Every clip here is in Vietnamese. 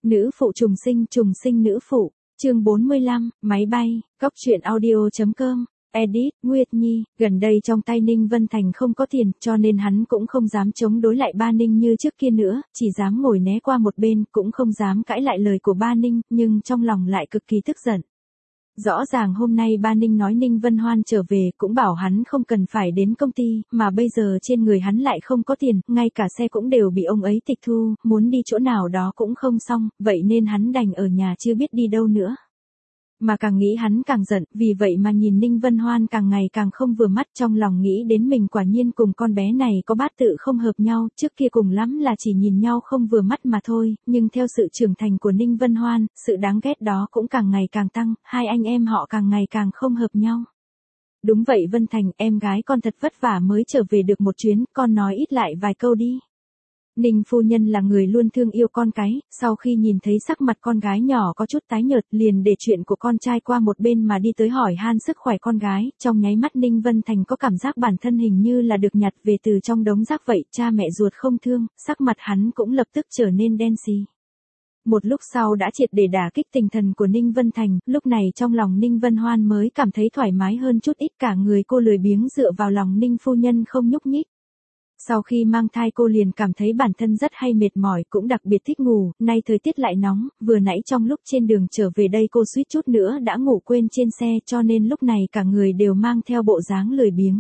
Nữ phụ trùng sinh nữ phụ, chương 45, máy bay, Cóc truyện audio.com, edit, Nguyệt Nhi, gần đây trong tay Ninh Vân Thành không có tiền, cho nên hắn cũng không dám chống đối lại ba Ninh như trước kia nữa, chỉ dám ngồi né qua một bên, cũng không dám cãi lại lời của ba Ninh, nhưng trong lòng lại cực kỳ tức giận. Rõ ràng hôm nay ba Ninh nói Ninh Vân Hoan trở về cũng bảo hắn không cần phải đến công ty, mà bây giờ trên người hắn lại không có tiền, ngay cả xe cũng đều bị ông ấy tịch thu, muốn đi chỗ nào đó cũng không xong, vậy nên hắn đành ở nhà chưa biết đi đâu nữa. Mà càng nghĩ hắn càng giận, vì vậy mà nhìn Ninh Vân Hoan càng ngày càng không vừa mắt, trong lòng nghĩ đến mình quả nhiên cùng con bé này có bát tự không hợp nhau, trước kia cùng lắm là chỉ nhìn nhau không vừa mắt mà thôi, nhưng theo sự trưởng thành của Ninh Vân Hoan, sự đáng ghét đó cũng càng ngày càng tăng, hai anh em họ càng ngày càng không hợp nhau. Đúng vậy Vân Thành, em gái con thật vất vả mới trở về được một chuyến, con nói ít lại vài câu đi. Ninh phu nhân là người luôn thương yêu con cái, sau khi nhìn thấy sắc mặt con gái nhỏ có chút tái nhợt, liền để chuyện của con trai qua một bên mà đi tới hỏi han sức khỏe con gái, trong nháy mắt Ninh Vân Thành có cảm giác bản thân hình như là được nhặt về từ trong đống rác vậy, cha mẹ ruột không thương, sắc mặt hắn cũng lập tức trở nên đen xì. Một lúc sau đã triệt để đả kích tinh thần của Ninh Vân Thành, lúc này trong lòng Ninh Vân Hoan mới cảm thấy thoải mái hơn chút ít, cả người cô lười biếng dựa vào lòng Ninh phu nhân không nhúc nhích. Sau khi mang thai cô liền cảm thấy bản thân rất hay mệt mỏi, cũng đặc biệt thích ngủ, nay thời tiết lại nóng, vừa nãy trong lúc trên đường trở về đây cô suýt chút nữa đã ngủ quên trên xe, cho nên lúc này cả người đều mang theo bộ dáng lười biếng.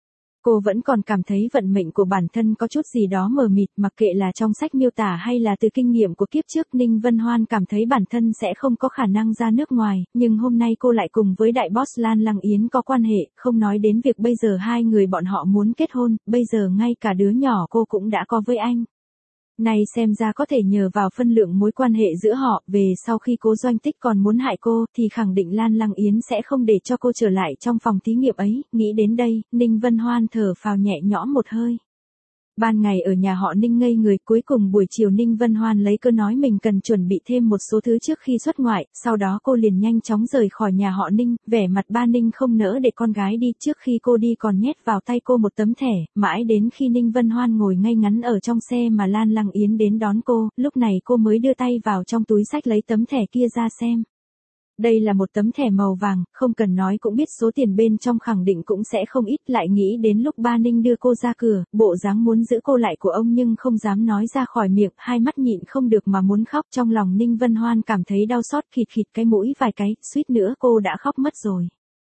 Cô vẫn còn cảm thấy vận mệnh của bản thân có chút gì đó mờ mịt, mặc kệ là trong sách miêu tả hay là từ kinh nghiệm của kiếp trước, Ninh Vân Hoan cảm thấy bản thân sẽ không có khả năng ra nước ngoài, nhưng hôm nay cô lại cùng với đại boss Lan Lăng Yến có quan hệ, không nói đến việc bây giờ hai người bọn họ muốn kết hôn, bây giờ ngay cả đứa nhỏ cô cũng đã có với anh. Này xem ra có thể nhờ vào phân lượng mối quan hệ giữa họ, về sau khi Cố Doanh Tích còn muốn hại cô, thì khẳng định Lan Lăng Yến sẽ không để cho cô trở lại trong phòng thí nghiệm ấy, nghĩ đến đây, Ninh Vân Hoan thở phào nhẹ nhõm một hơi. Ban ngày ở nhà họ Ninh ngây người, cuối cùng buổi chiều Ninh Vân Hoan lấy cớ nói mình cần chuẩn bị thêm một số thứ trước khi xuất ngoại, sau đó cô liền nhanh chóng rời khỏi nhà họ Ninh, vẻ mặt ba Ninh không nỡ để con gái đi, trước khi cô đi còn nhét vào tay cô một tấm thẻ, mãi đến khi Ninh Vân Hoan ngồi ngay ngắn ở trong xe mà Lan Lăng Yến đến đón cô, lúc này cô mới đưa tay vào trong túi xách lấy tấm thẻ kia ra xem. Đây là một tấm thẻ màu vàng, không cần nói cũng biết số tiền bên trong khẳng định cũng sẽ không ít, lại nghĩ đến lúc ba Ninh đưa cô ra cửa, bộ dáng muốn giữ cô lại của ông nhưng không dám nói ra khỏi miệng, hai mắt nhịn không được mà muốn khóc, trong lòng Ninh Vân Hoan cảm thấy đau xót, khịt khịt cái mũi vài cái, suýt nữa cô đã khóc mất rồi.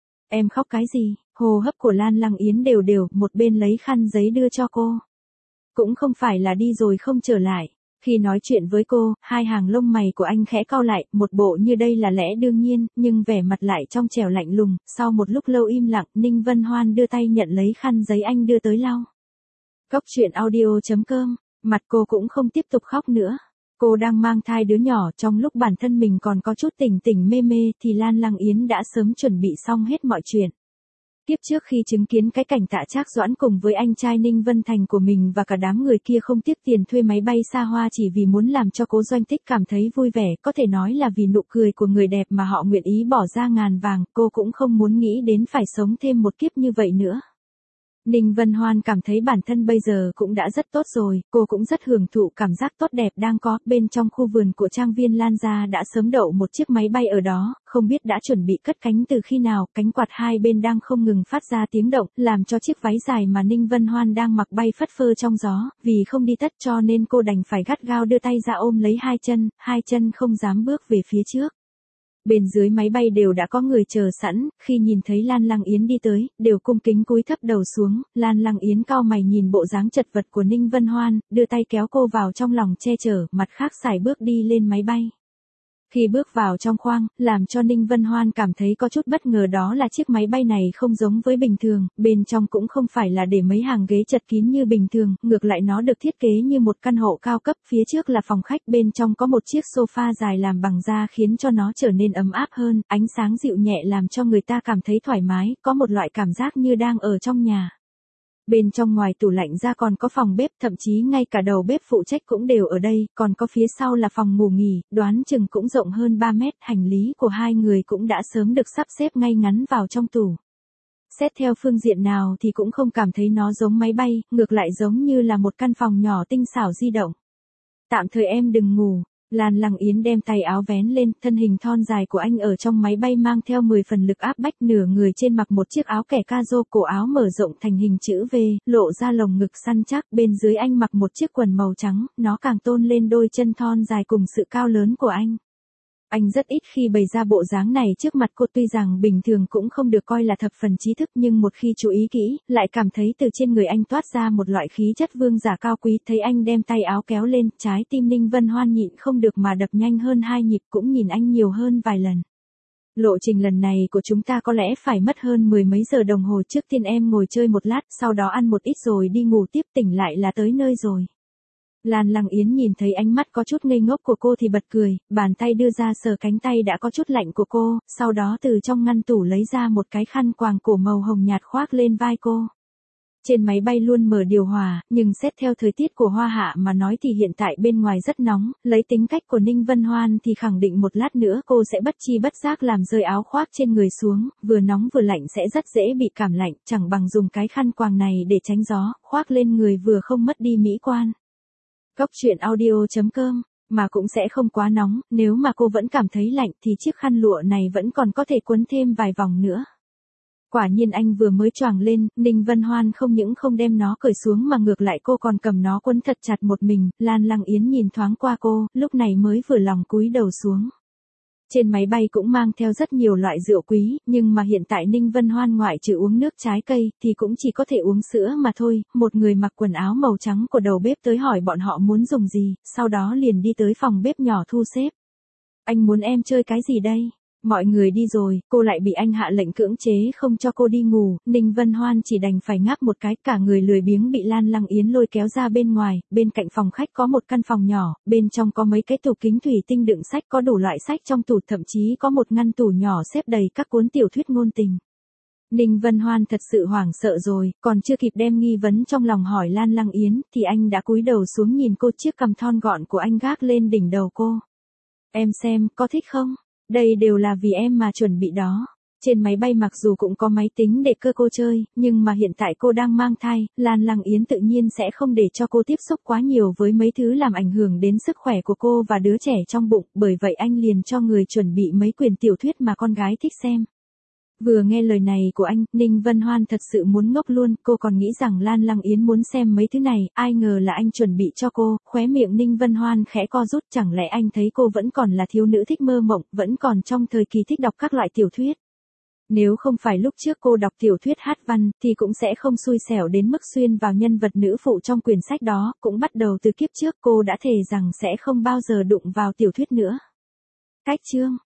Em khóc cái gì? Hô hấp của Lan Lăng Yến đều đều, một bên lấy khăn giấy đưa cho cô. Cũng không phải là đi rồi không trở lại. Khi nói chuyện với cô, hai hàng lông mày của anh khẽ cau lại, một bộ như đây là lẽ đương nhiên, nhưng vẻ mặt lại trong trẻo lạnh lùng, sau một lúc lâu im lặng, Ninh Vân Hoan đưa tay nhận lấy khăn giấy anh đưa tới lau. Cóc truyện audio.com, mặt cô cũng không tiếp tục khóc nữa. Cô đang mang thai đứa nhỏ, trong lúc bản thân mình còn có chút tỉnh tỉnh mê mê thì Lan Lăng Yến đã sớm chuẩn bị xong hết mọi chuyện. Tiếp trước khi chứng kiến cái cảnh Tạ Trác Doãn cùng với anh trai Ninh Vân Thành của mình và cả đám người kia không tiếc tiền thuê máy bay xa hoa chỉ vì muốn làm cho Cố Doanh Tích cảm thấy vui vẻ, có thể nói là vì nụ cười của người đẹp mà họ nguyện ý bỏ ra ngàn vàng, cô cũng không muốn nghĩ đến phải sống thêm một kiếp như vậy nữa. Ninh Vân Hoan cảm thấy bản thân bây giờ cũng đã rất tốt rồi, cô cũng rất hưởng thụ cảm giác tốt đẹp đang có, bên trong khu vườn của trang viên Lan gia đã sớm đậu một chiếc máy bay ở đó, không biết đã chuẩn bị cất cánh từ khi nào, cánh quạt hai bên đang không ngừng phát ra tiếng động, làm cho chiếc váy dài mà Ninh Vân Hoan đang mặc bay phất phơ trong gió, vì không đi tất cho nên cô đành phải gắt gao đưa tay ra ôm lấy hai chân không dám bước về phía trước. Bên dưới máy bay đều đã có người chờ sẵn, khi nhìn thấy Lan Lăng Yến đi tới, đều cung kính cúi thấp đầu xuống, Lan Lăng Yến cau mày nhìn bộ dáng chật vật của Ninh Vân Hoan, đưa tay kéo cô vào trong lòng che chở, mặt khác sải bước đi lên máy bay. Khi bước vào trong khoang, làm cho Ninh Vân Hoan cảm thấy có chút bất ngờ đó là chiếc máy bay này không giống với bình thường, bên trong cũng không phải là để mấy hàng ghế chật kín như bình thường, ngược lại nó được thiết kế như một căn hộ cao cấp, phía trước là phòng khách, bên trong có một chiếc sofa dài làm bằng da khiến cho nó trở nên ấm áp hơn, ánh sáng dịu nhẹ làm cho người ta cảm thấy thoải mái, có một loại cảm giác như đang ở trong nhà. Bên trong ngoài tủ lạnh ra còn có phòng bếp, thậm chí ngay cả đầu bếp phụ trách cũng đều ở đây, còn có phía sau là phòng ngủ nghỉ, đoán chừng cũng rộng hơn 3 mét, hành lý của hai người cũng đã sớm được sắp xếp ngay ngắn vào trong tủ. Xét theo phương diện nào thì cũng không cảm thấy nó giống máy bay, ngược lại giống như là một căn phòng nhỏ tinh xảo di động. Tạm thời em đừng ngủ, Lan Lăng Yến đem tay áo vén lên, thân hình thon dài của anh ở trong máy bay mang theo 10 phần lực áp bách, nửa người trên mặc một chiếc áo kẻ ca-rô, cổ áo mở rộng thành hình chữ V, lộ ra lồng ngực săn chắc, bên dưới anh mặc một chiếc quần màu trắng, nó càng tôn lên đôi chân thon dài cùng sự cao lớn của anh. Anh rất ít khi bày ra bộ dáng này trước mặt cô, tuy rằng bình thường cũng không được coi là thập phần trí thức, nhưng một khi chú ý kỹ, lại cảm thấy từ trên người anh toát ra một loại khí chất vương giả cao quý. Thấy anh đem tay áo kéo lên, trái tim Ninh Vân Hoan nhịn không được mà đập nhanh hơn 2 nhịp, cũng nhìn anh nhiều hơn vài lần. Lộ trình lần này của chúng ta có lẽ phải mất hơn 10 mấy giờ đồng hồ, trước tiên em ngồi chơi một lát, sau đó ăn một ít rồi đi ngủ tiếp, tỉnh lại là tới nơi rồi. Lan Lăng Yến nhìn thấy ánh mắt có chút ngây ngốc của cô thì bật cười, bàn tay đưa ra sờ cánh tay đã có chút lạnh của cô, sau đó từ trong ngăn tủ lấy ra một cái khăn quàng cổ màu hồng nhạt khoác lên vai cô. Trên máy bay luôn mở điều hòa, nhưng xét theo thời tiết của Hoa Hạ mà nói thì hiện tại bên ngoài rất nóng, lấy tính cách của Ninh Vân Hoan thì khẳng định một lát nữa cô sẽ bất chi bất giác làm rơi áo khoác trên người xuống, vừa nóng vừa lạnh sẽ rất dễ bị cảm lạnh, chẳng bằng dùng cái khăn quàng này để tránh gió, khoác lên người vừa không mất đi mỹ quan. Cốc truyện audio.com, mà cũng sẽ không quá nóng, nếu mà cô vẫn cảm thấy lạnh thì chiếc khăn lụa này vẫn còn có thể quấn thêm vài vòng nữa. Quả nhiên anh vừa mới choàng lên, Ninh Vân Hoan không những không đem nó cởi xuống mà ngược lại cô còn cầm nó quấn thật chặt một mình. Lan Lăng Yến nhìn thoáng qua cô, lúc này mới vừa lòng cúi đầu xuống. Trên máy bay cũng mang theo rất nhiều loại rượu quý, nhưng mà hiện tại Ninh Vân Hoan ngoại trừ uống nước trái cây thì cũng chỉ có thể uống sữa mà thôi. Một người mặc quần áo màu trắng của đầu bếp tới hỏi bọn họ muốn dùng gì, sau đó liền đi tới phòng bếp nhỏ thu xếp. Anh muốn em chơi cái gì đây? Mọi người đi rồi, cô lại bị anh hạ lệnh cưỡng chế không cho cô đi ngủ, Ninh Vân Hoan chỉ đành phải ngáp một cái, cả người lười biếng bị Lan Lăng Yến lôi kéo ra bên ngoài, bên cạnh phòng khách có một căn phòng nhỏ, bên trong có mấy cái tủ kính thủy tinh đựng sách, có đủ loại sách trong tủ, thậm chí có một ngăn tủ nhỏ xếp đầy các cuốn tiểu thuyết ngôn tình. Ninh Vân Hoan thật sự hoảng sợ rồi, còn chưa kịp đem nghi vấn trong lòng hỏi Lan Lăng Yến, thì anh đã cúi đầu xuống nhìn cô, chiếc cằm thon gọn của anh gác lên đỉnh đầu cô. Em xem, có thích không? Đây đều là vì em mà chuẩn bị đó. Trên máy bay mặc dù cũng có máy tính để cô chơi, nhưng mà hiện tại cô đang mang thai, Lan Lăng Yến tự nhiên sẽ không để cho cô tiếp xúc quá nhiều với mấy thứ làm ảnh hưởng đến sức khỏe của cô và đứa trẻ trong bụng, bởi vậy anh liền cho người chuẩn bị mấy quyển tiểu thuyết mà con gái thích xem. Vừa nghe lời này của anh, Ninh Vân Hoan thật sự muốn ngốc luôn, cô còn nghĩ rằng Lan Lăng Yến muốn xem mấy thứ này, ai ngờ là anh chuẩn bị cho cô. Khóe miệng Ninh Vân Hoan khẽ co rút, chẳng lẽ anh thấy cô vẫn còn là thiếu nữ thích mơ mộng, vẫn còn trong thời kỳ thích đọc các loại tiểu thuyết. Nếu không phải lúc trước cô đọc tiểu thuyết hát văn, thì cũng sẽ không xui xẻo đến mức xuyên vào nhân vật nữ phụ trong quyển sách đó, cũng bắt đầu từ kiếp trước cô đã thề rằng sẽ không bao giờ đụng vào tiểu thuyết nữa. Cách chương